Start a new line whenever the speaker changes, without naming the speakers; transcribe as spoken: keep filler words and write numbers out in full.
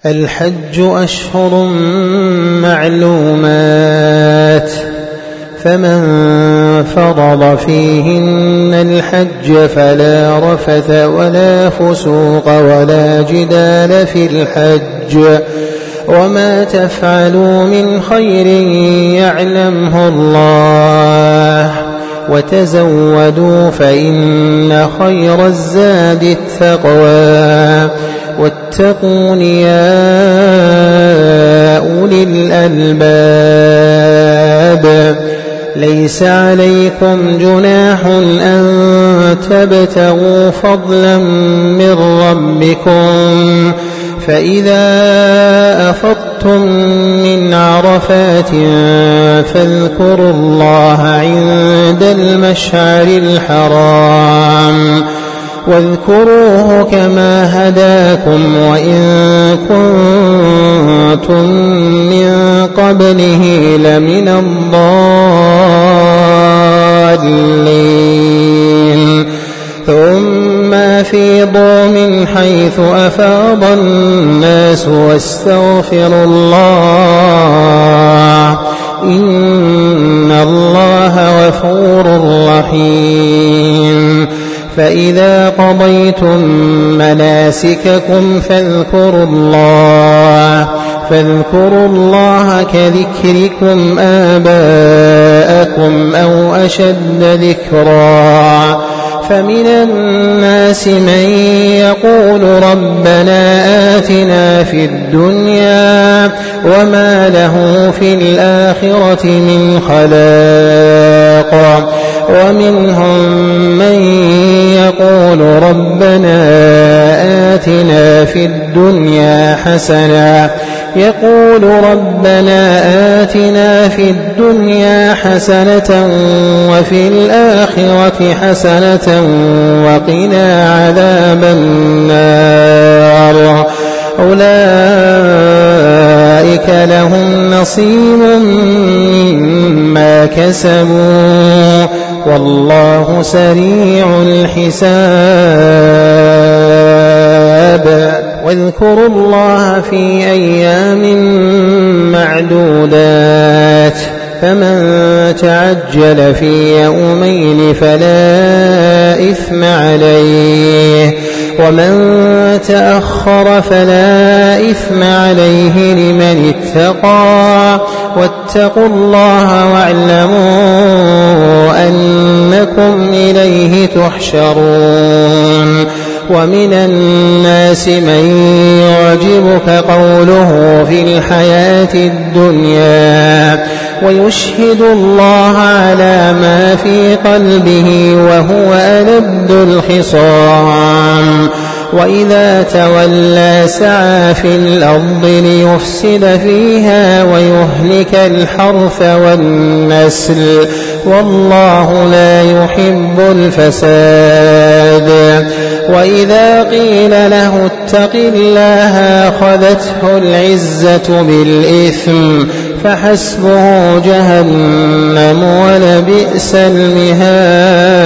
الحج أشهر معلومات، فمن فرض فيهن الحج فلا رفث ولا فسوق ولا جدال في الحج، وما تفعلوا من خير يعلمه الله، وتزودوا فإن خير الزاد التقوى، واتقون يا أولي الألباب. ليس عليكم جناح أن تبتغوا فضلا من ربكم، فإذا أفضتم من عرفات فاذكروا الله عند المشعر الحرام، واذكروه كما هداكم وإن كنتم من قبله لمن الضالين. ثم أفيضوا من حيث أفاض الناس واستغفروا الله، إن الله غفور رحيم. فإذا قضيتم مناسككم فاذكروا الله فاذكروا الله كذكركم آباءكم أو أشد ذكرا. فمن الناس من يقول ربنا آتنا في الدنيا وما له في الآخرة من خلاق، ومنهم من يقول ربنا آتنا في الدنيا حسنة يقول ربنا آتنا في الدنيا حسنة وفي الآخرة حسنة وقنا عذاب النار. أولئك لهم نصيب مما كسبوا والله سريع الحساب. واذكروا الله في أيام معدودات، فمن تعجل في يومين فلا إثم عليه، ومن تأخر فلا إثم عليه لمن اتقى. واتقوا الله واعلموا أنكم إليه تحشرون. ومن الناس من يعجبك قوله في الحياة الدنيا ويشهد الله على ما في قلبه وهو ألد الخصام، وإذا تولى سعى في الأرض ليفسد فيها ويهلك الحرث والنسل، والله لا يحب الفساد. وإذا قيل له اتق الله أخذته العزة بالإثم فحسبه جهنم ولبئس المهاد.